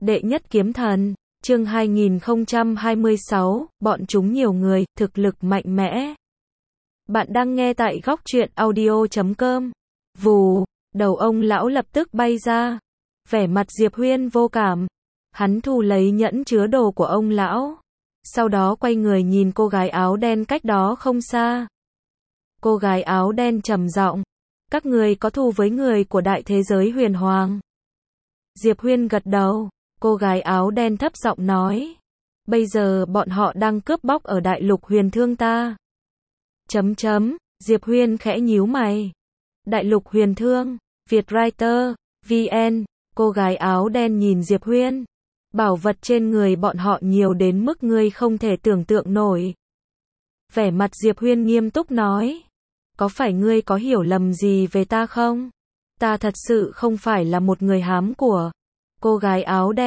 Đệ nhất kiếm thần, chương 2026, bọn chúng nhiều người, thực lực mạnh mẽ. Bạn đang nghe tại góc truyện audio.com. Vù, đầu ông lão lập tức bay ra. Vẻ mặt Diệp Huyên vô cảm. Hắn thu lấy nhẫn chứa đồ của ông lão. Sau đó quay người nhìn cô gái áo đen cách đó không xa. Cô gái áo đen trầm giọng. Các người có thù với người của đại thế giới huyền hoàng. Diệp Huyên gật đầu. Cô gái áo đen thấp giọng nói. Bây giờ bọn họ đang cướp bóc ở đại lục huyền thương ta. Diệp Huyên khẽ nhíu mày. Đại lục huyền thương, Vietwriter, VN, cô gái áo đen nhìn Diệp Huyên. Bảo vật trên người bọn họ nhiều đến mức ngươi không thể tưởng tượng nổi. Vẻ mặt Diệp Huyên nghiêm túc nói. Có phải ngươi có hiểu lầm gì về ta không? Ta thật sự không phải là một người hám của. Cô gái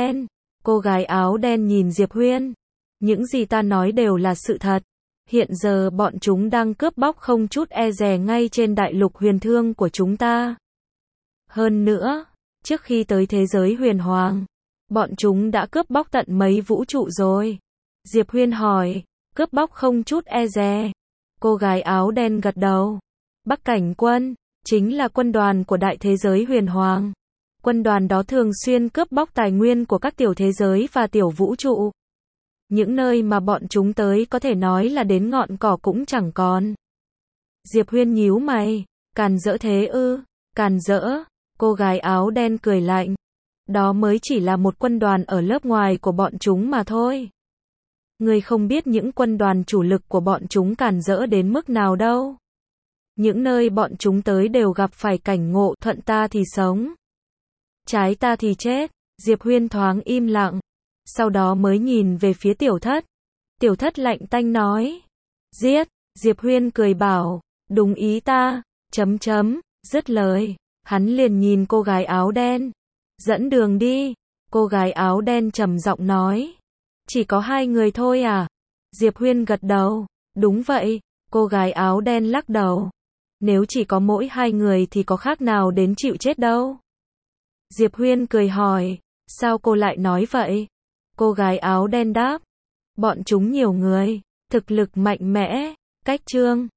áo đen nhìn Diệp Huyên. Những gì ta nói đều là sự thật. Hiện giờ bọn chúng đang cướp bóc không chút e dè ngay trên đại lục huyền thương của chúng ta. Hơn nữa, trước khi tới thế giới huyền hoàng, bọn chúng đã cướp bóc tận mấy vũ trụ rồi. Diệp Huyên hỏi, cướp bóc không chút e dè. Cô gái áo đen gật đầu. Bắc Cảnh quân, chính là quân đoàn của đại thế giới huyền hoàng. Quân đoàn đó thường xuyên cướp bóc tài nguyên của các tiểu thế giới và tiểu vũ trụ. Những nơi mà bọn chúng tới có thể nói là đến ngọn cỏ cũng chẳng còn. Diệp Huyên nhíu mày, càn rỡ thế ư? Càn rỡ, cô gái áo đen cười lạnh. Đó mới chỉ là một quân đoàn ở lớp ngoài của bọn chúng mà thôi. Ngươi không biết những quân đoàn chủ lực của bọn chúng càn rỡ đến mức nào đâu. Những nơi bọn chúng tới đều gặp phải cảnh ngộ thuận ta thì sống, trái ta thì chết. Diệp Huyên thoáng im lặng. Sau đó mới nhìn về phía tiểu thất. Tiểu thất lạnh tanh nói. Giết. Diệp Huyên cười bảo. Đúng ý ta. Dứt lời. Hắn liền nhìn cô gái áo đen. Dẫn đường đi. Cô gái áo đen trầm giọng nói. Chỉ có 2 người thôi à? Diệp Huyên gật đầu. Đúng vậy. Cô gái áo đen lắc đầu. Nếu chỉ có mỗi 2 người thì có khác nào đến chịu chết đâu. Diệp Huyên cười hỏi. Sao cô lại nói vậy? Cô gái áo đen đáp. Bọn chúng nhiều người, thực lực mạnh mẽ. Cách chương